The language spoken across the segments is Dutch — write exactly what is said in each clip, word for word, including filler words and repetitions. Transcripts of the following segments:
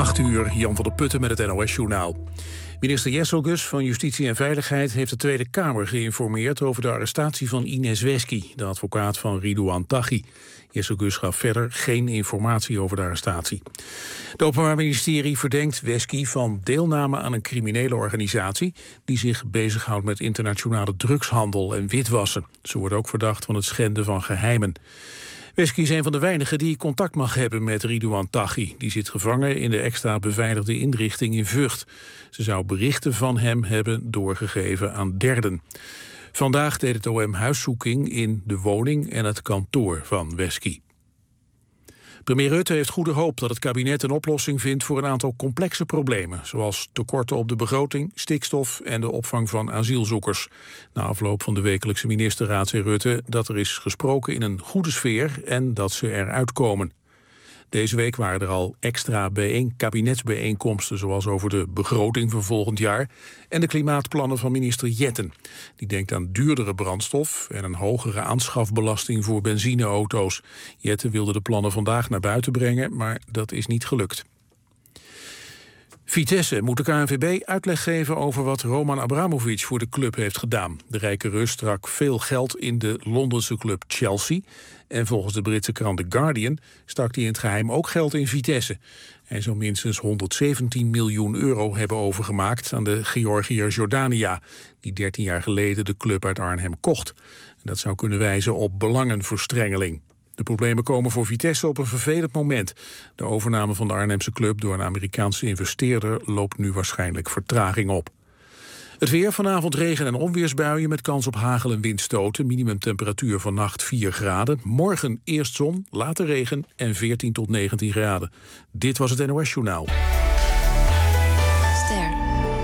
acht uur, Jan van der Putten met het N O S-journaal. Minister Jesselgus van Justitie en Veiligheid heeft de Tweede Kamer geïnformeerd over de arrestatie van Ines Wesky, de advocaat van Ridouan Taghi. Jesselgus gaf verder geen informatie over de arrestatie. Het Openbaar Ministerie verdenkt Wesky van deelname aan een criminele organisatie die zich bezighoudt met internationale drugshandel en witwassen. Ze wordt ook verdacht van het schenden van geheimen. Wesky is een van de weinigen die contact mag hebben met Ridouan Taghi. Die zit gevangen in de extra beveiligde inrichting in Vught. Ze zou berichten van hem hebben doorgegeven aan derden. Vandaag deed het O M huiszoeking in de woning en het kantoor van Wesky. Premier Rutte heeft goede hoop dat het kabinet een oplossing vindt voor een aantal complexe problemen, zoals tekorten op de begroting, stikstof en de opvang van asielzoekers. Na afloop van de wekelijkse ministerraad zei Rutte dat er is gesproken in een goede sfeer en dat ze eruit komen. Deze week waren er al extra bijeen, kabinetsbijeenkomsten, zoals over de begroting van volgend jaar en de klimaatplannen van minister Jetten. Die denkt aan duurdere brandstof en een hogere aanschafbelasting voor benzineauto's. Jetten wilde de plannen vandaag naar buiten brengen, maar dat is niet gelukt. Vitesse moet de K N V B uitleg geven over wat Roman Abramovich voor de club heeft gedaan. De rijke Rus stak veel geld in de Londense club Chelsea. En volgens de Britse krant The Guardian stak hij in het geheim ook geld in Vitesse. Hij zou minstens honderdzeventien miljoen euro hebben overgemaakt aan de Georgiër Jordania, die dertien jaar geleden de club uit Arnhem kocht. En dat zou kunnen wijzen op belangenverstrengeling. De problemen komen voor Vitesse op een vervelend moment. De overname van de Arnhemse club door een Amerikaanse investeerder loopt nu waarschijnlijk vertraging op. Het weer, vanavond regen- en onweersbuien met kans op hagel- en windstoten. Minimumtemperatuur vannacht vier graden. Morgen eerst zon, later regen en veertien tot negentien graden. Dit was het N O S-journaal. Ster.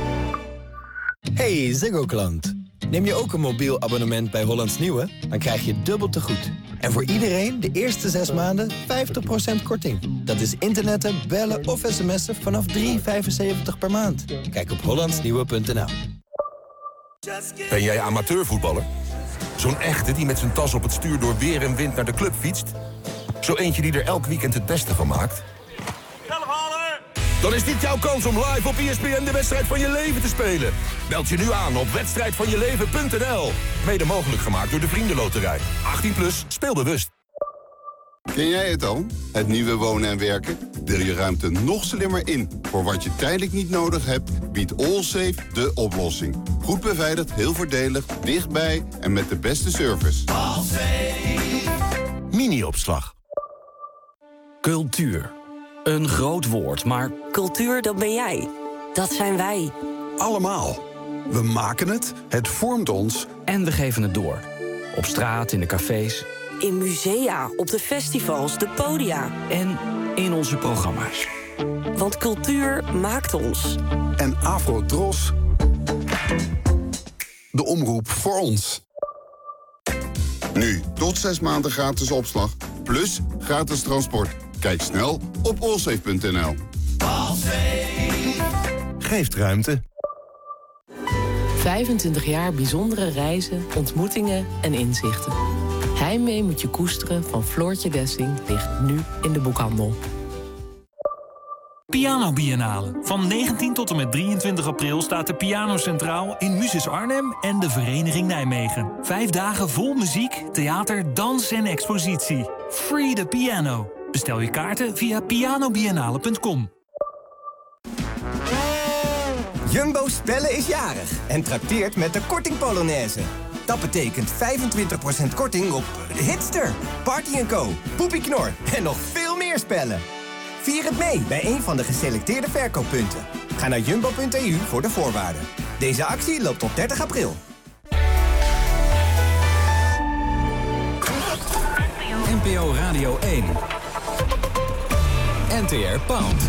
Hey Ziggo-klant. Neem je ook een mobiel abonnement bij Hollands Nieuwe? Dan krijg je dubbel te goed. En voor iedereen de eerste zes maanden vijftig procent korting. Dat is internetten, bellen of sms'en vanaf drie euro vijfenzeventig per maand. Kijk op hollandsnieuwe punt n l. Ben jij amateurvoetballer? Zo'n echte die met zijn tas op het stuur door weer en wind naar de club fietst? Zo eentje die er elk weekend het beste van maakt? Dan is dit jouw kans om live op E S P N de wedstrijd van je leven te spelen. Meld je nu aan op wedstrijd van je leven punt n l. Mede mogelijk gemaakt door de Vriendenloterij. achttien plus, speel bewust. Ken jij het al? Het nieuwe wonen en werken? Deel je ruimte nog slimmer in. Voor wat je tijdelijk niet nodig hebt, biedt Allsafe de oplossing. Goed beveiligd, heel voordelig, dichtbij en met de beste service. Allsafe. Mini-opslag. Cultuur. Een groot woord, maar cultuur, dat ben jij. Dat zijn wij. Allemaal. We maken het, het vormt ons. En we geven het door. Op straat, in de cafés. In musea, op de festivals, de podia. En in onze programma's. Want cultuur maakt ons. En Afro-Tros. De omroep voor ons. Nu, tot zes maanden gratis opslag. Plus gratis transport. Kijk snel op allsafe punt n l. Geeft ruimte. vijfentwintig jaar bijzondere reizen, ontmoetingen en inzichten. Heimwee moet je koesteren van Floortje Dessing ligt nu in de boekhandel. Piano Biennale. Van negentien tot en met drieëntwintig april staat de piano centraal in Musis Arnhem en de Vereniging Nijmegen. Vijf dagen vol muziek, theater, dans en expositie. Free the piano. Bestel je kaarten via piano biennale punt com. Jumbo Spellen is jarig en trakteert met de korting Polonaise. Dat betekent vijfentwintig procent korting op Hitster, Party en Co, Poepie Knor en nog veel meer spellen. Vier het mee bij een van de geselecteerde verkooppunten. Ga naar jumbo punt e u voor de voorwaarden. Deze actie loopt tot dertig april. N P O Radio één. N T R Pound.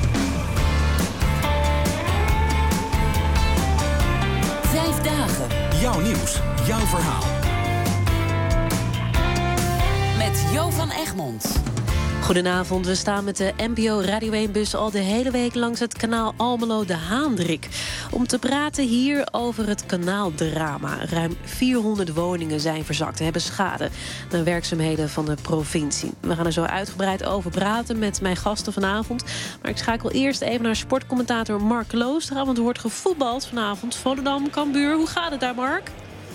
Vijf dagen. Jouw nieuws, jouw verhaal. Met Jo van Egmond. Goedenavond, we staan met de N P O Radio één-bus al de hele week langs het kanaal Almelo de Haandrik. Om te praten hier over het kanaaldrama. Ruim vierhonderd woningen zijn verzakt en hebben schade naar werkzaamheden van de provincie. We gaan er zo uitgebreid over praten met mijn gasten vanavond. Maar ik schakel eerst even naar sportcommentator Mark Klooster. Want er wordt gevoetbald vanavond. Volendam, Cambuur, hoe gaat het daar, Mark?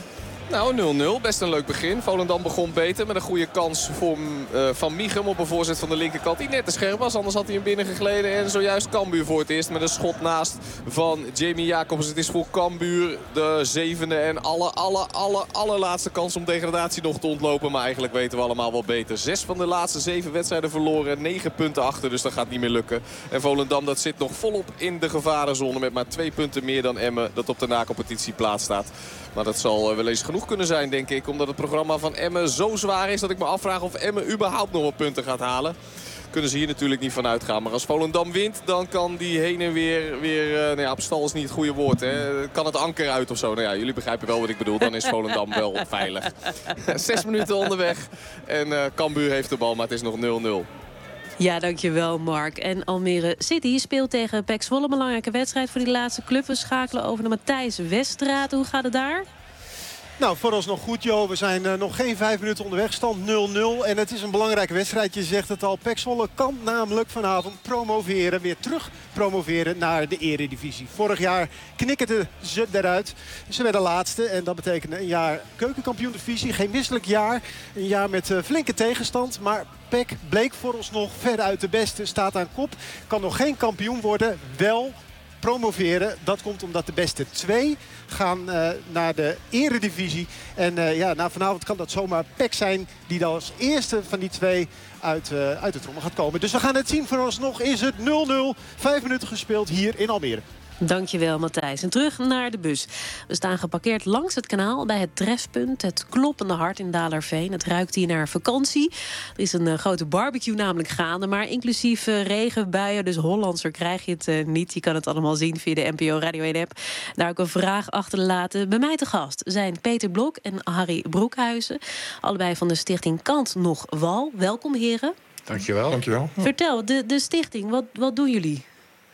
Nou, nul nul. Best een leuk begin. Volendam begon beter met een goede kans voor, uh, van Michum op een voorzet van de linkerkant. Die net te scherp was, anders had hij hem binnengegleden. En zojuist Cambuur voor het eerst met een schot naast van Jamie Jacobs. Het is voor Cambuur de zevende en alle, alle, alle, allerlaatste kans om degradatie nog te ontlopen. Maar eigenlijk weten we allemaal wel beter. Zes van de laatste zeven wedstrijden verloren. Negen punten achter, dus dat gaat niet meer lukken. En Volendam dat zit nog volop in de gevarenzone met maar twee punten meer dan Emmen. Dat op de na-competitieplaats staat. Maar dat zal wel eens genoeg kunnen zijn, denk ik. Omdat het programma van Emmen zo zwaar is dat ik me afvraag of Emmen überhaupt nog wat punten gaat halen. Kunnen ze hier natuurlijk niet van uitgaan. Maar als Volendam wint, dan kan die heen en weer... weer uh, nou ja, op stal is niet het goede woord. Hè. Kan het anker uit of zo? Nou ja, jullie begrijpen wel wat ik bedoel. Dan is Volendam wel veilig. Zes minuten onderweg. En uh, Cambuur heeft de bal, maar het is nog nul nul. Ja, dankjewel Mark. En Almere City speelt tegen P E C Zwolle. Een belangrijke wedstrijd voor die laatste club. We schakelen over naar Matthijs Westraat. Hoe gaat het daar? Nou, vooralsnog goed, Jo. We zijn uh, nog geen vijf minuten onderweg. Stand nul nul. En het is een belangrijke wedstrijd. Je zegt het al. P E C Zwolle kan namelijk vanavond promoveren. Weer terug promoveren naar de eredivisie. Vorig jaar knikkerden ze eruit. Ze werden laatste. En dat betekende een jaar keukenkampioen-divisie. Geen misselijk jaar. Een jaar met uh, flinke tegenstand. Maar P E C bleek vooralsnog veruit de beste. Staat aan kop. Kan nog geen kampioen worden. Wel promoveren. Dat komt omdat de beste twee gaan uh, naar de eredivisie. En uh, ja, nou, vanavond kan dat zomaar P E C zijn die dan als eerste van die twee uit, uh, uit de trommel gaat komen. Dus we gaan het zien. Vooralsnog is het nul nul. Vijf minuten gespeeld hier in Almere. Dankjewel, Matthijs. En terug naar de bus. We staan geparkeerd langs het kanaal bij het trefpunt. Het kloppende hart in Dalerveen. Het ruikt hier naar vakantie. Er is een uh, grote barbecue namelijk gaande. Maar inclusief uh, regen, buien, dus Hollandser krijg je het uh, niet. Je kan het allemaal zien via de N P O Radio één-app. Daar ook een vraag achterlaten. Bij mij te gast zijn Peter Blok en Harry Broekhuizen. Allebei van de stichting Kant Nog Wal. Welkom, heren. Dankjewel. Dankjewel. Vertel, de, de stichting, wat, wat doen jullie?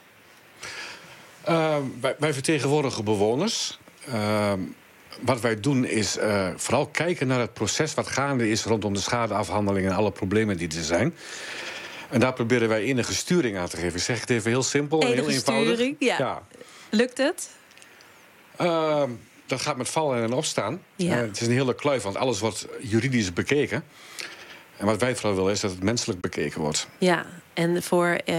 Uh, wij, wij vertegenwoordigen bewoners. Uh, wat wij doen is uh, vooral kijken naar het proces wat gaande is rondom de schadeafhandeling en alle problemen die er zijn. En daar proberen wij enige sturing aan te geven. Ik zeg het even heel simpel en heel eenvoudig. Sturing, ja. ja. Lukt het? Uh, dat gaat met vallen en opstaan. Ja. Uh, het is een hele kluif, want alles wordt juridisch bekeken. En wat wij vooral willen is dat het menselijk bekeken wordt. Ja, en voor uh,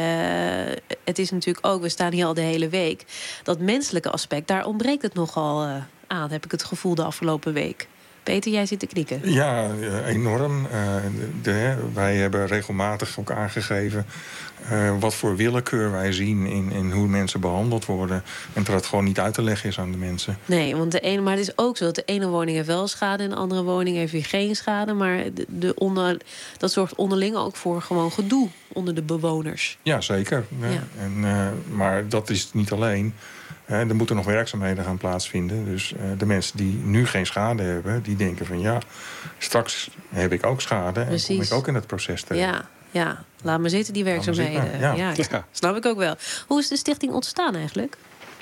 het is natuurlijk ook, we staan hier al de hele week, dat menselijke aspect, daar ontbreekt het nogal uh, aan, heb ik het gevoel de afgelopen week. Peter, jij zit te knikken. Ja, enorm. Uh, de, wij hebben regelmatig ook aangegeven uh, wat voor willekeur wij zien in, in hoe mensen behandeld worden. En dat het gewoon niet uit te leggen is aan de mensen. Nee, want de ene, maar het is ook zo dat de ene woning heeft wel schade en de andere woning heeft weer geen schade. Maar de, de onder, dat zorgt onderling ook voor gewoon gedoe onder de bewoners. Ja, zeker. Ja. Ja. En, uh, maar dat is niet alleen. Uh, er moeten nog werkzaamheden gaan plaatsvinden. Dus uh, de mensen die nu geen schade hebben, die denken van ja, straks heb ik ook schade. Precies. En kom ik ook in het proces terecht. Ja, ja, laat maar zitten die werkzaamheden. Zitten. Ja. Ja, ja, snap ik ook wel. Hoe is de stichting ontstaan eigenlijk?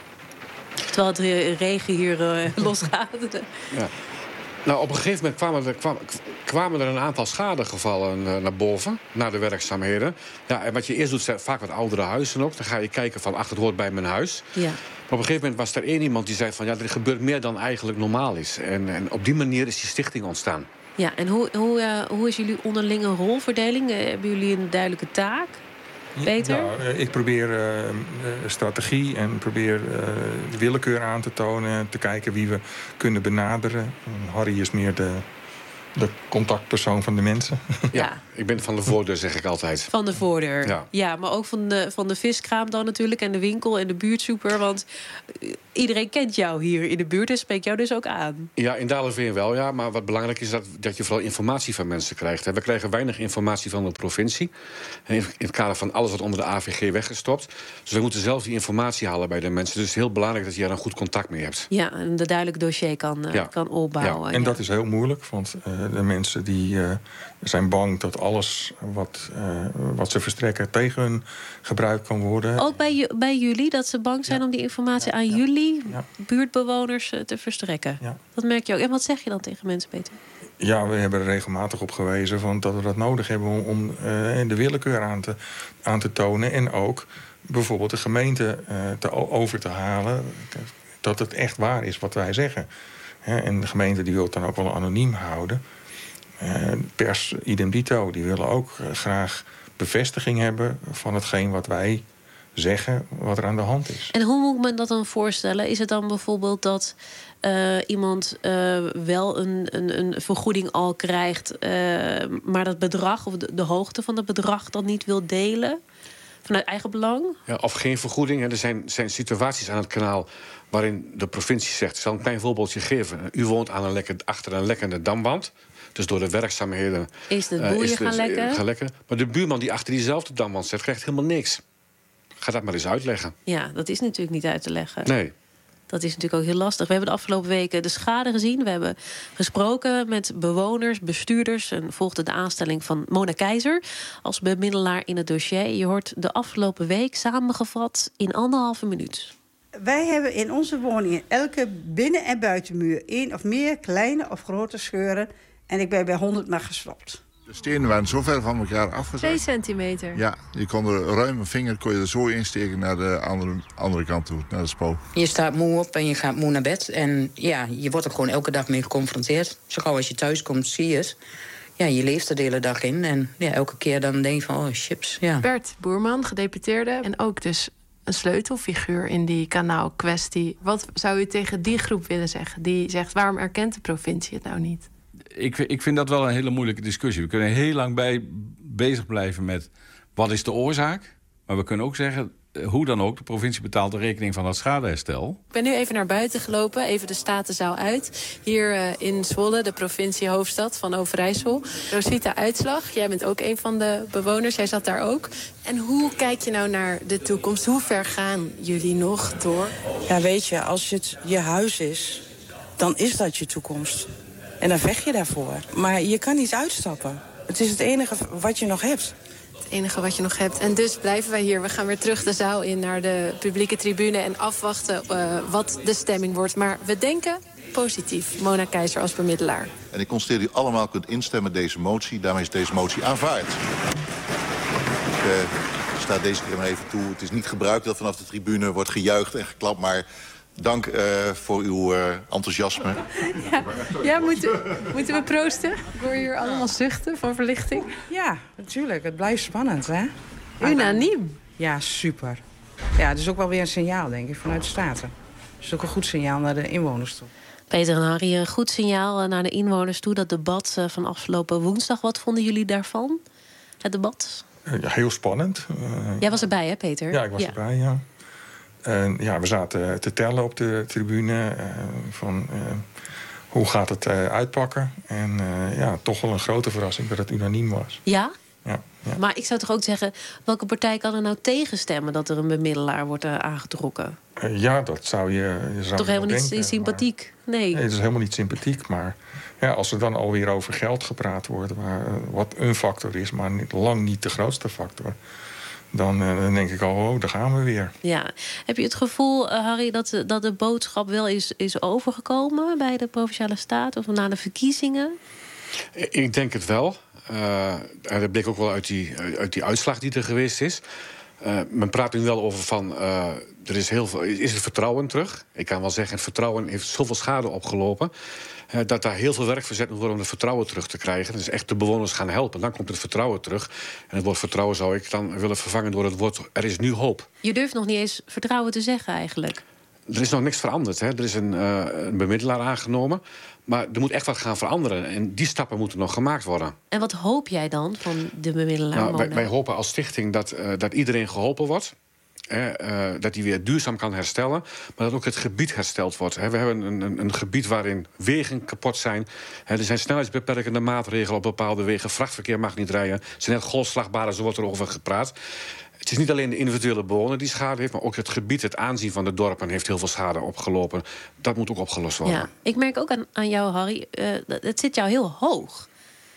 Terwijl het regen hier uh, losgaat. Ja. Nou, op een gegeven moment kwamen er, kwam, kwamen er een aantal schadegevallen uh, naar boven, naar de werkzaamheden. Ja, en wat je eerst doet, zijn vaak wat oudere huizen ook. Dan ga je kijken van, ach, het hoort bij mijn huis. Ja. Maar op een gegeven moment was er één iemand die zei van, ja, er gebeurt meer dan eigenlijk normaal is. En, en op die manier is die stichting ontstaan. Ja, en hoe, hoe, uh, hoe is jullie onderlinge rolverdeling? Uh, hebben jullie een duidelijke taak? Peter? Nou, ik probeer uh, strategie en probeer uh, de willekeur aan te tonen. Te kijken wie we kunnen benaderen. Harry is meer de, de contactpersoon van de mensen. Ja, ja, ik ben van de voordeur, zeg ik altijd. Van de voordeur, ja. ja maar ook van de, van de viskraam dan natuurlijk. En de winkel en de buurtsoeper. Want iedereen kent jou hier in de buurt en spreekt jou dus ook aan. Ja, in Dalerveen wel, ja. Maar wat belangrijk is dat, dat je vooral informatie van mensen krijgt. We krijgen weinig informatie van de provincie. In het kader van alles wat onder de A V G weggestopt. Dus we moeten zelf die informatie halen bij de mensen. Dus het is heel belangrijk dat je daar een goed contact mee hebt. Ja, en een duidelijk dossier kan, uh, ja. kan opbouwen. Ja. En ja. dat is heel moeilijk, want uh, de mensen die uh, zijn bang dat alles wat, uh, wat ze verstrekken tegen hun gebruikt kan worden. Ook bij, bij jullie, dat ze bang zijn ja. om die informatie ja, aan ja. jullie, ja. buurtbewoners, te verstrekken? Ja. Dat merk je ook. En wat zeg je dan tegen mensen, Peter? Ja, we hebben er regelmatig op gewezen van dat we dat nodig hebben om, om uh, de willekeur aan te, aan te tonen. En ook bijvoorbeeld de gemeente uh, te, over te halen dat het echt waar is wat wij zeggen. He, en de gemeente die wil het dan ook wel anoniem houden. Uh, pers idem dito, die willen ook uh, graag bevestiging hebben van hetgeen wat wij zeggen, wat er aan de hand is. En hoe moet ik me dat dan voorstellen? Is het dan bijvoorbeeld dat uh, iemand uh, wel een, een, een vergoeding al krijgt, uh, maar dat bedrag of de, de hoogte van het bedrag dan niet wil delen? Vanuit eigen belang? Ja, of geen vergoeding. Hè. Er zijn, zijn situaties aan het kanaal waarin de provincie zegt, ik zal een klein voorbeeldje geven. U woont aan een lekker, achter een lekkende damwand. Dus door de werkzaamheden is de boeien uh, gaan, lekken. gaan lekken. Maar de buurman die achter diezelfde damwand zit, krijgt helemaal niks. Ga dat maar eens uitleggen. Ja, dat is natuurlijk niet uit te leggen. Nee. Dat is natuurlijk ook heel lastig. We hebben de afgelopen weken de schade gezien. We hebben gesproken met bewoners, bestuurders. En volgde de aanstelling van Mona Keizer als bemiddelaar in het dossier. Je hoort de afgelopen week samengevat in anderhalve minuut. Wij hebben in onze woningen elke binnen- en buitenmuur één of meer kleine of grote scheuren. En ik ben bij honderd maar gestopt. De stenen waren zo ver van elkaar afgezakt. Twee centimeter? Ja, je kon er ruim een vinger kon je er zo insteken naar de andere, andere kant toe, naar de spo. Je staat moe op en je gaat moe naar bed. En ja, je wordt er gewoon elke dag mee geconfronteerd. Zo gauw als je thuis komt, zie je het. Ja, je leeft er de hele dag in. En ja, elke keer dan denk je van, oh, chips, ja. Bert Boerman, gedeputeerde. En ook dus een sleutelfiguur in die kanaalkwestie. Wat zou u tegen die groep willen zeggen? Die zegt, waarom erkent de provincie het nou niet? Ik, ik vind dat wel een hele moeilijke discussie. We kunnen heel lang bij bezig blijven met wat is de oorzaak. Maar we kunnen ook zeggen, hoe dan ook, de provincie betaalt de rekening van dat schadeherstel. Ik ben nu even naar buiten gelopen, even de Statenzaal uit. Hier uh, in Zwolle, de provinciehoofdstad van Overijssel. Rosita Uitslag, jij bent ook een van de bewoners, jij zat daar ook. En hoe kijk je nou naar de toekomst? Hoe ver gaan jullie nog door? Ja, weet je, als het je huis is, dan is dat je toekomst. En dan vecht je daarvoor. Maar je kan niet uitstappen. Het is het enige wat je nog hebt. Het enige wat je nog hebt. En dus blijven wij hier. We gaan weer terug de zaal in naar de publieke tribune en afwachten uh, wat de stemming wordt. Maar we denken positief. Mona Keizer als bemiddelaar. En ik constateer dat u allemaal kunt instemmen met deze motie. Daarmee is deze motie aanvaard. Ik uh, sta deze keer maar even toe. Het is niet gebruikt dat vanaf de tribune wordt gejuicht en geklapt, maar dank uh, voor uw uh, enthousiasme. Ja, ja moeten, moeten we proosten? Ik hoor hier allemaal zuchten van verlichting. Ja, natuurlijk. Het blijft spannend, hè? Unaniem. Ja, super. Ja, het is ook wel weer een signaal, denk ik, vanuit de Staten. Het is ook een goed signaal naar de inwoners toe. Peter en Harry, een goed signaal naar de inwoners toe. Dat debat van afgelopen woensdag, wat vonden jullie daarvan? Het debat? Ja, heel spannend. Uh, Jij was erbij, hè, Peter? Ja, ik was ja. erbij, ja. En ja, we zaten te tellen op de tribune uh, van uh, hoe gaat het uh, uitpakken. En uh, ja, toch wel een grote verrassing dat het unaniem was. Ja? Ja, ja? Maar ik zou toch ook zeggen, welke partij kan er nou tegenstemmen dat er een bemiddelaar wordt uh, aangetrokken? Uh, ja, dat zou je, je zou toch helemaal denken, niet sympathiek? Maar, nee. nee, het is helemaal niet sympathiek. Maar ja, als er dan alweer over geld gepraat wordt, waar, uh, wat een factor is, maar niet, lang niet de grootste factor, Dan, uh, dan denk ik al, oh, daar gaan we weer. Ja. Heb je het gevoel, uh, Harry, dat de, dat de boodschap wel is, is overgekomen bij de Provinciale Staten of na de verkiezingen? Ik denk het wel. Uh, dat bleek ook wel uit die, uit die uitslag die er geweest is. Uh, men praat nu wel over van, uh, er is, heel veel, is het vertrouwen terug. Ik kan wel zeggen, het vertrouwen heeft zoveel schade opgelopen, Uh, dat daar heel veel werk verzet moet worden om het vertrouwen terug te krijgen. Dus echt de bewoners gaan helpen. Dan komt het vertrouwen terug. En het woord vertrouwen zou ik dan willen vervangen door het woord er is nu hoop. Je durft nog niet eens vertrouwen te zeggen eigenlijk. Er is nog niks veranderd. Hè. Er is een, uh, een bemiddelaar aangenomen. Maar er moet echt wat gaan veranderen. En die stappen moeten nog gemaakt worden. En wat hoop jij dan van de bemiddelaar? Nou, wij, wij hopen als stichting dat, uh, dat iedereen geholpen wordt. He, uh, dat die weer duurzaam kan herstellen, maar dat ook het gebied hersteld wordt. He, we hebben een, een, een gebied waarin wegen kapot zijn. He, er zijn snelheidsbeperkende maatregelen op bepaalde wegen. Vrachtverkeer mag niet rijden. Het zijn net golfslagbaren, zo wordt er over gepraat. Het is niet alleen de individuele bewoner die schade heeft, maar ook het gebied, het aanzien van de dorpen heeft heel veel schade opgelopen. Dat moet ook opgelost worden. Ja, ik merk ook aan, aan jou, Harry, uh, het zit jou heel hoog.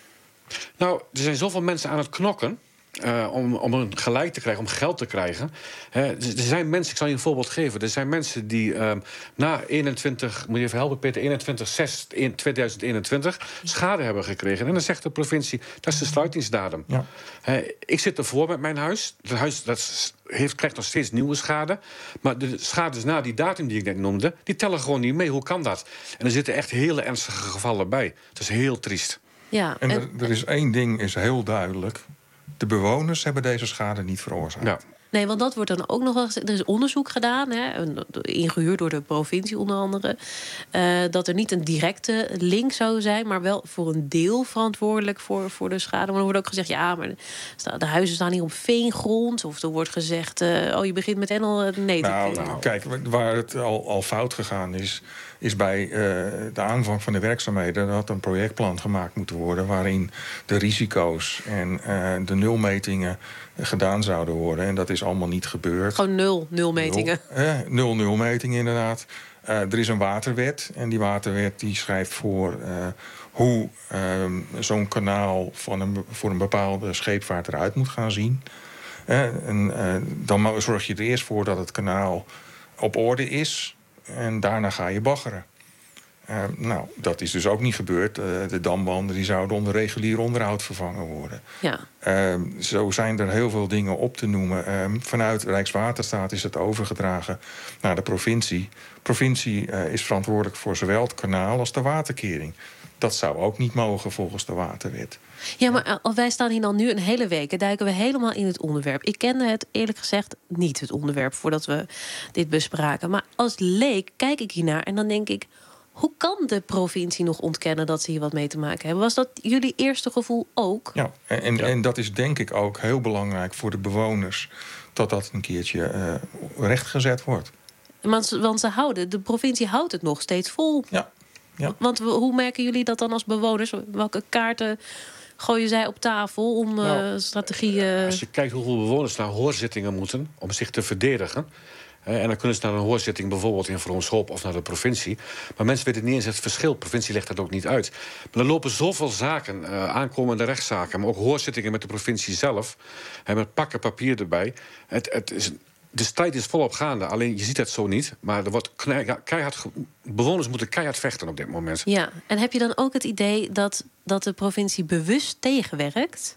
Nou, er zijn zoveel mensen aan het knokken. Uh, om, om een gelijk te krijgen, om geld te krijgen. He, er zijn mensen, ik zal je een voorbeeld geven. Er zijn mensen die um, na eenentwintig, moet je even helpen Peter, eenentwintig zes tweeduizend eenentwintig schade hebben gekregen. En dan zegt de provincie, dat is de sluitingsdatum. Ja. He, ik zit ervoor met mijn huis. Het huis dat heeft, krijgt nog steeds nieuwe schade. Maar de schades na die datum die ik net noemde, die tellen gewoon niet mee. Hoe kan dat? En er zitten echt hele ernstige gevallen bij. Dat is heel triest. Ja, en er, er is één ding is heel duidelijk. De bewoners hebben deze schade niet veroorzaakt. Ja. Nee, want dat wordt dan ook nog wel gezegd. Er is onderzoek gedaan, hè, ingehuurd door de provincie onder andere. Uh, dat er niet een directe link zou zijn, maar wel voor een deel verantwoordelijk voor, voor de schade. Maar er wordt ook gezegd, ja, maar de huizen staan hier op veengrond. Of er wordt gezegd, uh, oh, je begint met en al. Nee, nou, nou, kijk, waar het al, al fout gegaan is, is bij uh, de aanvang van de werkzaamheden. Er had een projectplan gemaakt moeten worden waarin de risico's en uh, de nulmetingen gedaan zouden worden. En dat is allemaal niet gebeurd. Gewoon nul, nul metingen. Nul, eh, nul, nul metingen, inderdaad. Uh, er is een waterwet. En die waterwet die schrijft voor uh, hoe uh, zo'n kanaal van een, voor een bepaalde scheepvaart eruit moet gaan zien. Uh, en uh, dan zorg je er eerst voor dat het kanaal op orde is. En daarna ga je baggeren. Uh, nou, dat is dus ook niet gebeurd. Uh, de damwanden die zouden onder regulier onderhoud vervangen worden. Ja. Uh, zo zijn er heel veel dingen op te noemen. Uh, vanuit Rijkswaterstaat is het overgedragen naar de provincie. De provincie uh, is verantwoordelijk voor zowel het kanaal als de waterkering. Dat zou ook niet mogen volgens de waterwet. Ja, maar wij staan hier dan nu een hele week en duiken we helemaal in het onderwerp. Ik kende het eerlijk gezegd niet, het onderwerp, voordat we dit bespraken. Maar als leek kijk ik hiernaar en dan denk ik, hoe kan de provincie nog ontkennen dat ze hier wat mee te maken hebben? Was dat jullie eerste gevoel ook? Ja, en, en, ja. en dat is denk ik ook heel belangrijk voor de bewoners, dat dat een keertje uh, rechtgezet wordt. Want, want ze houden, de provincie houdt het nog steeds vol. Ja. Ja. Want hoe merken jullie dat dan als bewoners? Welke kaarten gooien zij op tafel om nou, uh, strategieën? Als je kijkt hoeveel bewoners naar hoorzittingen moeten om zich te verdedigen. En dan kunnen ze naar een hoorzitting bijvoorbeeld in Vroonschop of naar de provincie. Maar mensen weten niet eens het verschil. De provincie legt dat ook niet uit. Maar er lopen zoveel zaken, uh, aankomende rechtszaken, maar ook hoorzittingen met de provincie zelf. En met pakken papier erbij. Het, het is, de strijd is volop gaande. Alleen je ziet het zo niet. Maar er wordt keihard, bewoners moeten keihard vechten op dit moment. Ja, en heb je dan ook het idee dat, dat de provincie bewust tegenwerkt?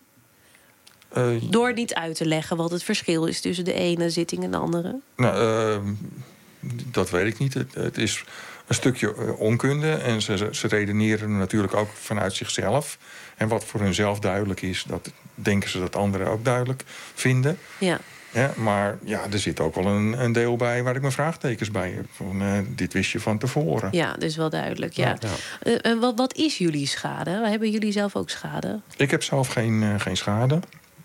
Uh, Door niet uit te leggen wat het verschil is tussen de ene zitting en de andere? Nou, uh, dat weet ik niet. Het, het is een stukje uh, onkunde. En ze, ze redeneren natuurlijk ook vanuit zichzelf. En wat voor hunzelf duidelijk is, dat denken ze dat anderen ook duidelijk vinden. Ja. Ja, maar ja, er zit ook wel een, een deel bij waar ik mijn vraagtekens bij heb. Van, uh, dit wist je van tevoren. Ja, dus wel duidelijk. Ja. Ja. Uh, uh, wat, wat is jullie schade? Hebben jullie zelf ook schade? Ik heb zelf geen, uh, geen schade.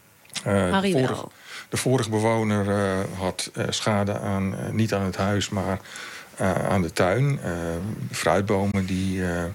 Uh, Harry de, vorige, wel. de vorige bewoner uh, had uh, schade aan, uh, niet aan het huis, maar uh, aan de tuin. Uh, fruitbomen die uh,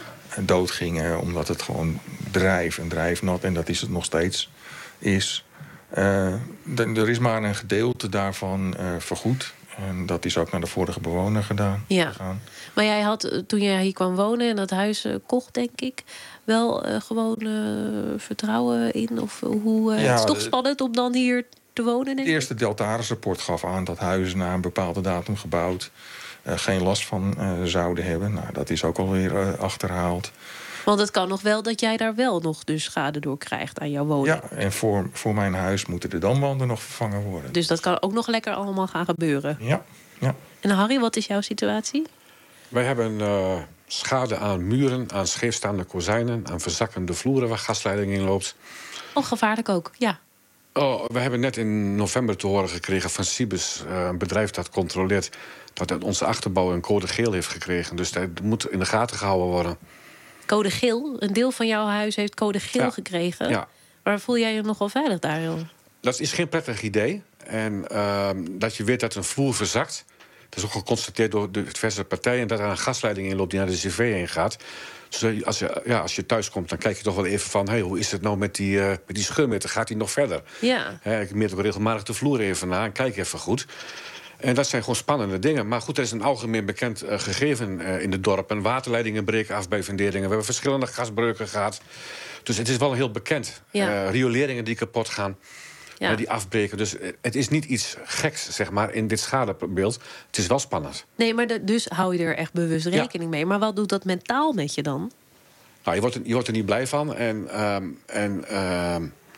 doodgingen omdat het gewoon drijf en drijfnat, en dat is het nog steeds, is. Uh, d- er is maar een gedeelte daarvan uh, vergoed. En dat is ook naar de vorige bewoner gedaan. Ja. Maar jij had, toen jij hier kwam wonen en dat huis uh, kocht, denk ik, wel uh, gewoon uh, vertrouwen in? Of hoe? Uh, ja, het is toch spannend om dan hier te wonen? Het eerste Deltaris-rapport gaf aan dat huizen na een bepaalde datum gebouwd uh, geen last van uh, zouden hebben. Nou, dat is ook alweer uh, achterhaald. Want het kan nog wel dat jij daar wel nog dus schade door krijgt aan jouw woning. Ja, en voor, voor mijn huis moeten de damwanden nog vervangen worden. Dus dat kan ook nog lekker allemaal gaan gebeuren. Ja, ja. En Harry, wat is jouw situatie? Wij hebben uh, schade aan muren, aan scheefstaande kozijnen, aan verzakkende vloeren waar gasleiding in loopt. Oh, gevaarlijk ook, ja. Oh, we hebben net in november te horen gekregen van Cibus, uh, een bedrijf dat controleert, dat onze achterbouw een code geel heeft gekregen. Dus dat moet in de gaten gehouden worden. Code geel? Een deel van jouw huis heeft code geel ja. gekregen. Ja. Maar voel jij je nog wel veilig daar, joh? Dat is geen prettig idee. En uh, dat je weet dat een vloer verzakt. Dat is ook geconstateerd door de diverse partijen. Dat er een gasleiding in loopt die naar de C V heen gaat. Dus als je, ja, als je thuis komt, dan kijk je toch wel even van, hey, hoe is het nou met die, uh, met die scheurmeter? Gaat die nog verder? Ja. He, ik meet ook regelmatig de vloer even na en kijk even goed. En dat zijn gewoon spannende dingen. Maar goed, er is een algemeen bekend uh, gegeven uh, in de dorpen. Waterleidingen breken af bij funderingen. We hebben verschillende gasbreuken gehad. Dus het is wel heel bekend. Ja. Uh, rioleringen die kapot gaan. Ja. Uh, die afbreken. Dus uh, het is niet iets geks, zeg maar, in dit schadebeeld. Het is wel spannend. Nee, maar de, dus hou je er echt bewust rekening ja. mee. Maar wat doet dat mentaal met je dan? Nou, je wordt er, je wordt er niet blij van. En... Um, en uh,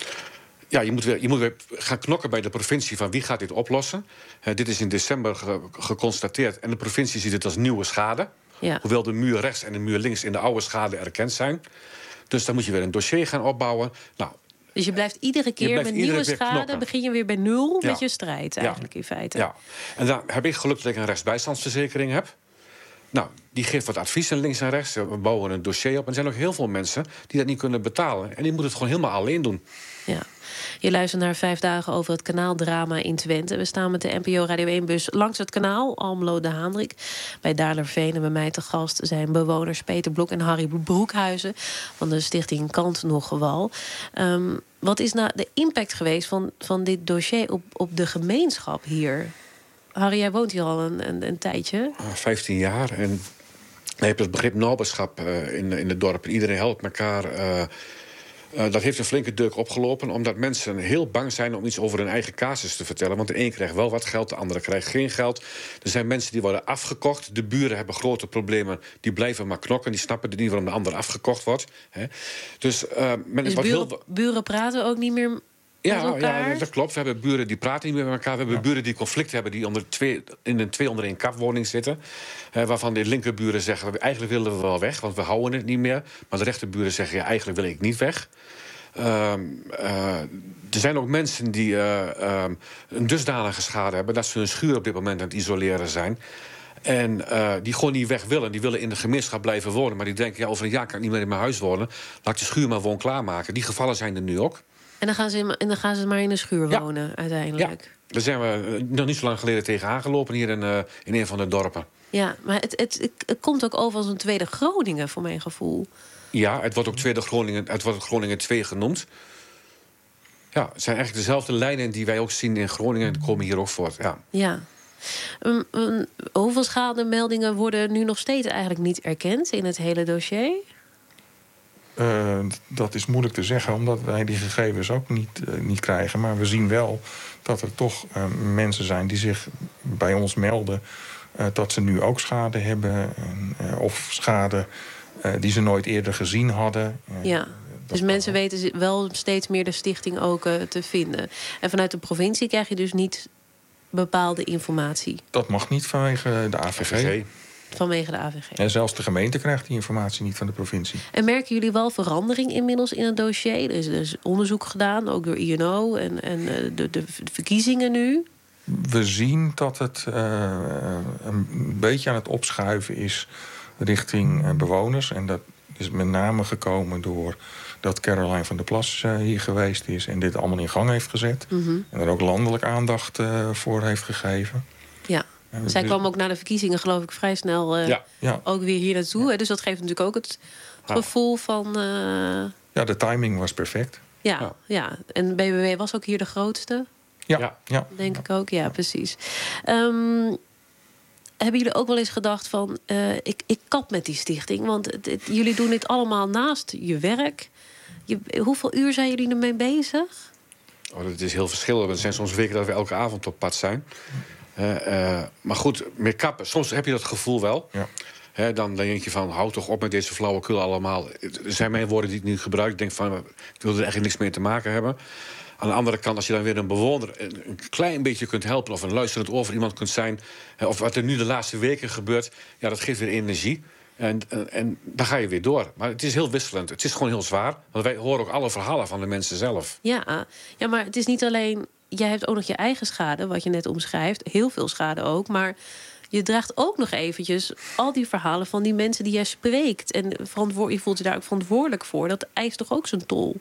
Ja, je moet, weer, je moet weer gaan knokken bij de provincie van wie gaat dit oplossen. Uh, dit is in december ge, geconstateerd en de provincie ziet het als nieuwe schade. Ja. Hoewel de muur rechts en de muur links in de oude schade erkend zijn. Dus dan moet je weer een dossier gaan opbouwen. Nou, dus je blijft iedere keer blijft met nieuwe schade, knokken. Begin je weer bij nul ja. met je strijd eigenlijk ja. in feite. Ja, en dan heb ik geluk dat ik een rechtsbijstandsverzekering heb. Nou, die geeft wat adviezen links en rechts. We bouwen een dossier op. En er zijn ook heel veel mensen die dat niet kunnen betalen. En die moeten het gewoon helemaal alleen doen. Ja. Je luistert naar Vijf Dagen over het kanaaldrama in Twente. We staan met de N P O Radio één-bus langs het kanaal, Almelo de Haandrik. Bij Daarlerveen en bij mij te gast zijn bewoners Peter Blok en Harry Broekhuizen van de stichting Kant nog Wal. Um, wat is nou de impact geweest van, van dit dossier op, op de gemeenschap hier? Harry, jij woont hier al een, een, een tijdje. vijftien jaar. En je hebt het begrip naberschap uh, in, in het dorp. Iedereen helpt elkaar. Uh, uh, dat heeft een flinke deuk opgelopen. Omdat mensen heel bang zijn om iets over hun eigen casus te vertellen. Want de een krijgt wel wat geld, de andere krijgt geen geld. Er zijn mensen die worden afgekocht. De buren hebben grote problemen. Die blijven maar knokken. Die snappen niet waarom de ander afgekocht wordt. Hè. Dus, uh, men dus wordt buren, heel... buren praten ook niet meer... Ja, ja, dat klopt. We hebben buren die praten niet meer met elkaar. We hebben ja. buren die conflict hebben, die onder twee, in een twee onder één kapwoning zitten. Uh, waarvan de linkerburen zeggen, eigenlijk willen we wel weg, want we houden het niet meer. Maar de rechterburen zeggen, ja, eigenlijk wil ik niet weg. Uh, uh, er zijn ook mensen die uh, uh, een dusdanige schade hebben dat ze hun schuur op dit moment aan het isoleren zijn. En uh, die gewoon niet weg willen. Die willen in de gemeenschap blijven wonen. Maar die denken, ja, over een jaar kan ik niet meer in mijn huis wonen. Laat ik de schuur maar woonklaar maken. Die gevallen zijn er nu ook. En dan gaan ze, in, en dan gaan ze maar in een schuur ja. wonen, uiteindelijk. Ja, daar zijn we uh, nog niet zo lang geleden tegen aangelopen hier in, uh, in een van de dorpen. Ja, maar het, het, het, het komt ook over als een tweede Groningen, voor mijn gevoel. Ja, het wordt ook tweede Groningen, het wordt Groningen twee genoemd. Ja, het zijn eigenlijk dezelfde lijnen die wij ook zien in Groningen. Die komen hier ook voort, ja. Ja. Um, um, hoeveel schademeldingen worden nu nog steeds eigenlijk niet erkend in het hele dossier? Uh, dat is moeilijk te zeggen, omdat wij die gegevens ook niet, uh, niet krijgen. Maar we zien wel dat er toch uh, mensen zijn die zich bij ons melden... Uh, dat ze nu ook schade hebben. Uh, of schade uh, die ze nooit eerder gezien hadden. Uh, ja, dus mensen weten wel steeds meer de stichting ook uh, te vinden. En vanuit de provincie krijg je dus niet bepaalde informatie? Dat mag niet vanwege de A V G. Vanwege de A V G. En zelfs de gemeente krijgt die informatie niet van de provincie. En merken jullie wel verandering inmiddels in het dossier? Er is dus onderzoek gedaan, ook door I N O en, en de, de, de verkiezingen nu. We zien dat het uh, een beetje aan het opschuiven is richting uh, bewoners. En dat is met name gekomen door dat Caroline van der Plas uh, hier geweest is... en dit allemaal in gang heeft gezet. Mm-hmm. En er ook landelijk aandacht uh, voor heeft gegeven. Ja. Zij kwam ook na de verkiezingen, geloof ik, vrij snel uh, ja. Ja. ook weer hier naartoe. Ja. Dus dat geeft natuurlijk ook het gevoel van... Uh... Ja, de timing was perfect. Ja, ja. ja. En B B W was ook hier de grootste. Ja, ja. Denk ik ook, ja, precies. Um, hebben jullie ook wel eens gedacht van... Uh, ik, ik kap met die stichting, want het, het, jullie doen dit allemaal naast je werk. Je, hoeveel uur zijn jullie ermee bezig? Oh, dat is heel verschillend. Er zijn soms weken dat we elke avond op pad zijn. Uh, uh, maar goed, meer kappen. Soms heb je dat gevoel wel. Ja. He, dan denk je van, hou toch op met deze flauwekul allemaal. Er zijn mijn woorden die ik nu gebruik. Ik denk van, ik wil er eigenlijk niks mee te maken hebben. Aan de andere kant, als je dan weer een bewoner een, een klein beetje kunt helpen... of een luisterend oor voor iemand kunt zijn... of wat er nu de laatste weken gebeurt... ja, dat geeft weer energie. En, en, en dan ga je weer door. Maar het is heel wisselend. Het is gewoon heel zwaar. Want wij horen ook alle verhalen van de mensen zelf. Ja, ja, maar het is niet alleen... Jij hebt ook nog je eigen schade, wat je net omschrijft. Heel veel schade ook, maar... je draagt ook nog eventjes al die verhalen van die mensen die jij spreekt. En je voelt je daar ook verantwoordelijk voor. Dat eist toch ook zijn tol?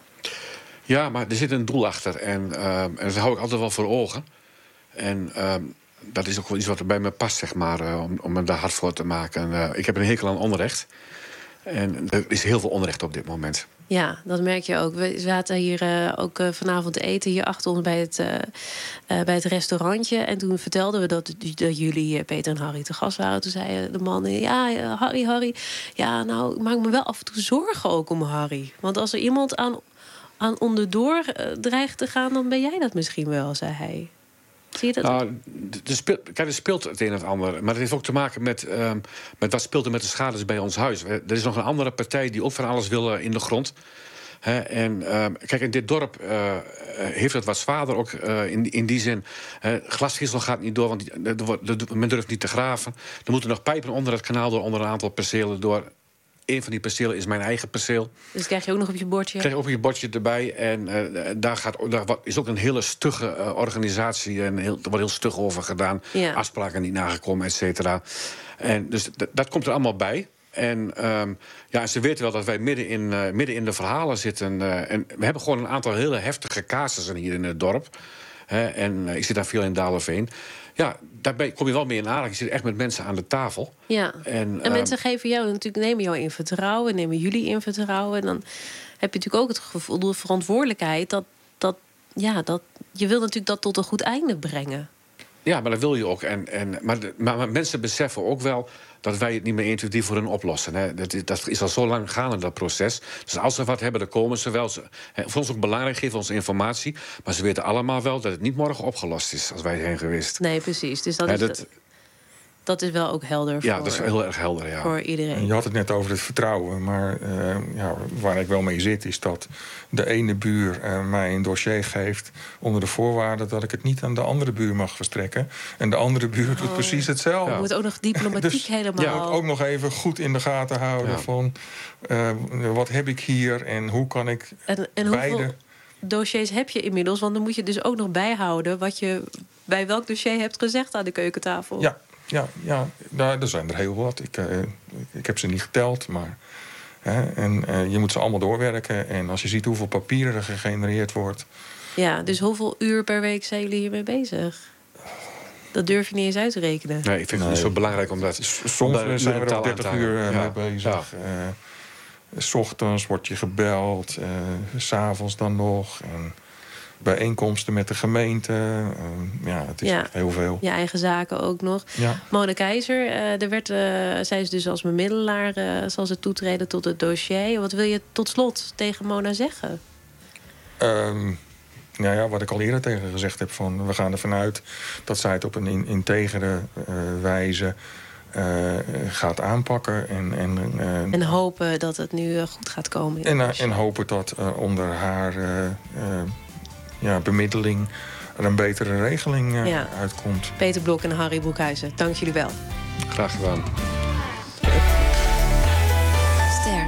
Ja, maar er zit een doel achter. En, uh, en dat hou ik altijd wel voor ogen. En uh, dat is ook wel iets wat er bij me past, zeg maar. Uh, om, om me daar hard voor te maken. Uh, ik heb een hekel aan onrecht. En er is heel veel onrecht op dit moment. Ja, dat merk je ook. We zaten hier uh, ook uh, vanavond te eten hier achter ons bij het, uh, uh, bij het restaurantje. En toen vertelden we dat, dat jullie, uh, Peter en Harry, te gast waren. Toen zei de man, ja, uh, Harry, Harry. Ja, nou, ik maak me wel af en toe zorgen ook om Harry. Want als er iemand aan, aan onderdoor uh, dreigt te gaan, dan ben jij dat misschien wel, zei hij. Zie je dat? Nou, er speelt, kijk, er speelt het een en het ander. Maar het heeft ook te maken met, um, met wat speelt er met de schades bij ons huis. Er is nog een andere partij die ook van alles wil uh, in de grond. He, en um, kijk, in dit dorp uh, heeft het wat zwaarder ook uh, in, in die zin. Uh, glasvezel gaat niet door, want die, de, de, de, men durft niet te graven. Er moeten nog pijpen onder het kanaal door, onder een aantal percelen door. Een van die percelen is mijn eigen perceel. Dus krijg je ook nog op je bordje? Krijg je ook op je bordje erbij. En uh, daar, gaat, daar is ook een hele stugge uh, organisatie. En heel, er wordt heel stug over gedaan. Ja. Afspraken niet nagekomen, et cetera. En dus d- dat komt er allemaal bij. En um, ja, ze weten wel dat wij midden in, uh, midden in de verhalen zitten. Uh, en we hebben gewoon een aantal hele heftige casussen hier in het dorp. He, en uh, ik zit daar veel in Dalerveen. Ja, daarbij kom je wel mee in aanraking. Je zit echt met mensen aan de tafel. Ja, en, en mensen uh, geven jou natuurlijk, nemen jou in vertrouwen, nemen jullie in vertrouwen. En dan heb je natuurlijk ook het gevoel, de verantwoordelijkheid dat, dat, ja, dat je wil natuurlijk dat tot een goed einde brengen. Ja, maar dat wil je ook. En, en, maar, de, maar, maar mensen beseffen ook wel dat wij het niet meer intuïtief voor hun oplossen. Hè. Dat, dat is al zo lang gaande, dat proces. Dus als ze wat hebben, dan komen ze wel. Ze, hè, voor ons ook belangrijk, geven ons informatie. Maar ze weten allemaal wel dat het niet morgen opgelost is als wij heen geweest. Nee, precies. Dus dat, hè, is, dat, dat is wel ook helder ja, voor, dat is heel erg helder, ja. voor iedereen. Je had het net over het vertrouwen. Maar uh, ja, waar ik wel mee zit, is dat de ene buur uh, mij een dossier geeft onder de voorwaarde dat ik het niet aan de andere buur mag verstrekken. En de andere buur doet oh. precies hetzelfde. Je moet ook nog diplomatiek dus, helemaal. Ja, ook nog even goed in de gaten houden ja. van uh, wat heb ik hier en hoe kan ik en, en beide... Hoeveel dossiers heb je inmiddels? Want dan moet je dus ook nog bijhouden wat je bij welk dossier hebt gezegd aan de keukentafel. Ja. Ja, ja daar, daar zijn er heel wat. Ik, uh, ik heb ze niet geteld, maar... Hè, en uh, je moet ze allemaal doorwerken. En als je ziet hoeveel papieren er gegenereerd wordt... Ja, dus hoeveel uur per week zijn jullie hiermee bezig? Dat durf je niet eens uit te rekenen. Nee, ik vind het nee. niet zo belangrijk om dat... Soms zijn we er ook dertig uur uh, ja. mee bezig. Ja. Uh, 's ochtends wordt je gebeld, uh, 's avonds dan nog... En bijeenkomsten met de gemeente. Uh, ja, het is ja, echt heel veel. Je eigen zaken ook nog. Ja. Mona Keizer, uh, er werd, uh, zij is dus als bemiddelaar, uh, zal ze toetreden tot het dossier. Wat wil je tot slot tegen Mona zeggen? Um, nou ja, wat ik al eerder tegen gezegd heb, van we gaan ervan uit dat zij het op een in, integere uh, wijze uh, gaat aanpakken. En, en, uh, en hopen dat het nu uh, goed gaat komen. En, uh, en hopen dat uh, onder haar uh, uh, ja, bemiddeling er een betere regeling uh, ja. uitkomt. Peter Blok en Harry Broekhuizen, dank jullie wel. Graag gedaan. Ster.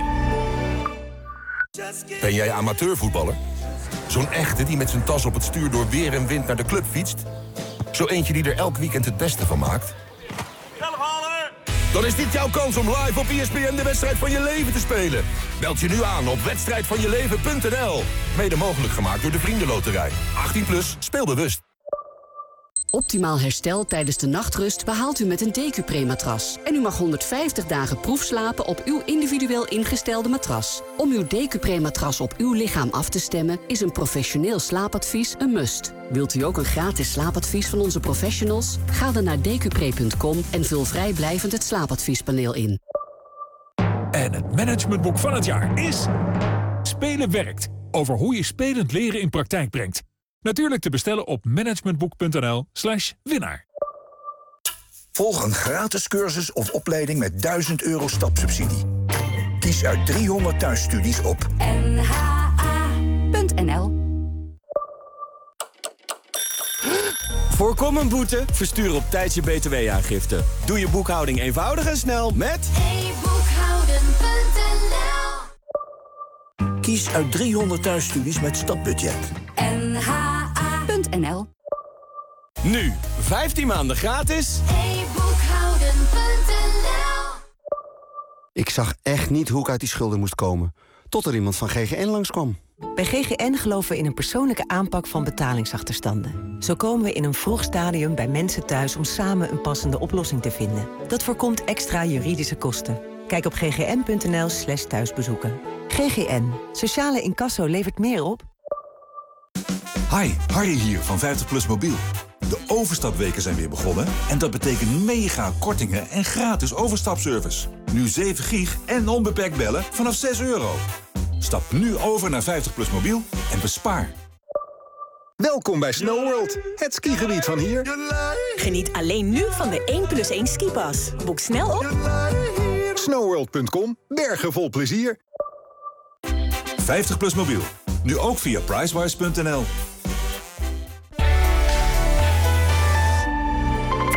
Ben jij amateurvoetballer? Zo'n echte die met zijn tas op het stuur door weer en wind naar de club fietst? Zo eentje die er elk weekend het beste van maakt? Dan is dit jouw kans om live op E S P N de wedstrijd van je leven te spelen. Meld je nu aan op wedstrijd van je leven punt n l. Mede mogelijk gemaakt door de Vriendenloterij. achttien plus, speel bewust. Optimaal herstel tijdens de nachtrust behaalt u met een Decupre-matras. En u mag honderdvijftig dagen proefslapen op uw individueel ingestelde matras. Om uw Decupre-matras op uw lichaam af te stemmen is een professioneel slaapadvies een must. Wilt u ook een gratis slaapadvies van onze professionals? Ga dan naar decupre punt com en vul vrijblijvend het slaapadviespaneel in. En het managementboek van het jaar is... Spelen werkt. Over hoe je spelend leren in praktijk brengt. Natuurlijk te bestellen op managementboek punt n l slash winnaar. Volg een gratis cursus of opleiding met duizend euro stapsubsidie. Kies uit driehonderd thuisstudies op n h a punt n l. Voorkom een boete? Verstuur op tijd je B T W-aangifte. Doe je boekhouding eenvoudig en snel met e boekhouden punt n l. Kies uit driehonderd thuisstudies met stapbudget. n h a punt n l. Nu, vijftien maanden gratis. e boekhouden punt n l. Ik zag echt niet hoe ik uit die schulden moest komen. Tot er iemand van G G N langskwam. Bij G G N geloven we in een persoonlijke aanpak van betalingsachterstanden. Zo komen we in een vroeg stadium bij mensen thuis om samen een passende oplossing te vinden. Dat voorkomt extra juridische kosten. Kijk op ggn.nl slash thuisbezoeken. G G N. Sociale incasso levert meer op. Hi, Harry hier van vijftig plus Mobiel. De overstapweken zijn weer begonnen en dat betekent mega kortingen en gratis overstapservice. Nu zeven gig en onbeperkt bellen vanaf zes euro. Stap nu over naar vijftig plus Mobiel en bespaar. Welkom bij Snow World, het skigebied van hier. Geniet alleen nu van de één plus één skipas. Boek snel op snowworld punt com. Bergen vol plezier. vijftig plus Mobiel. Nu ook via pricewise punt n l.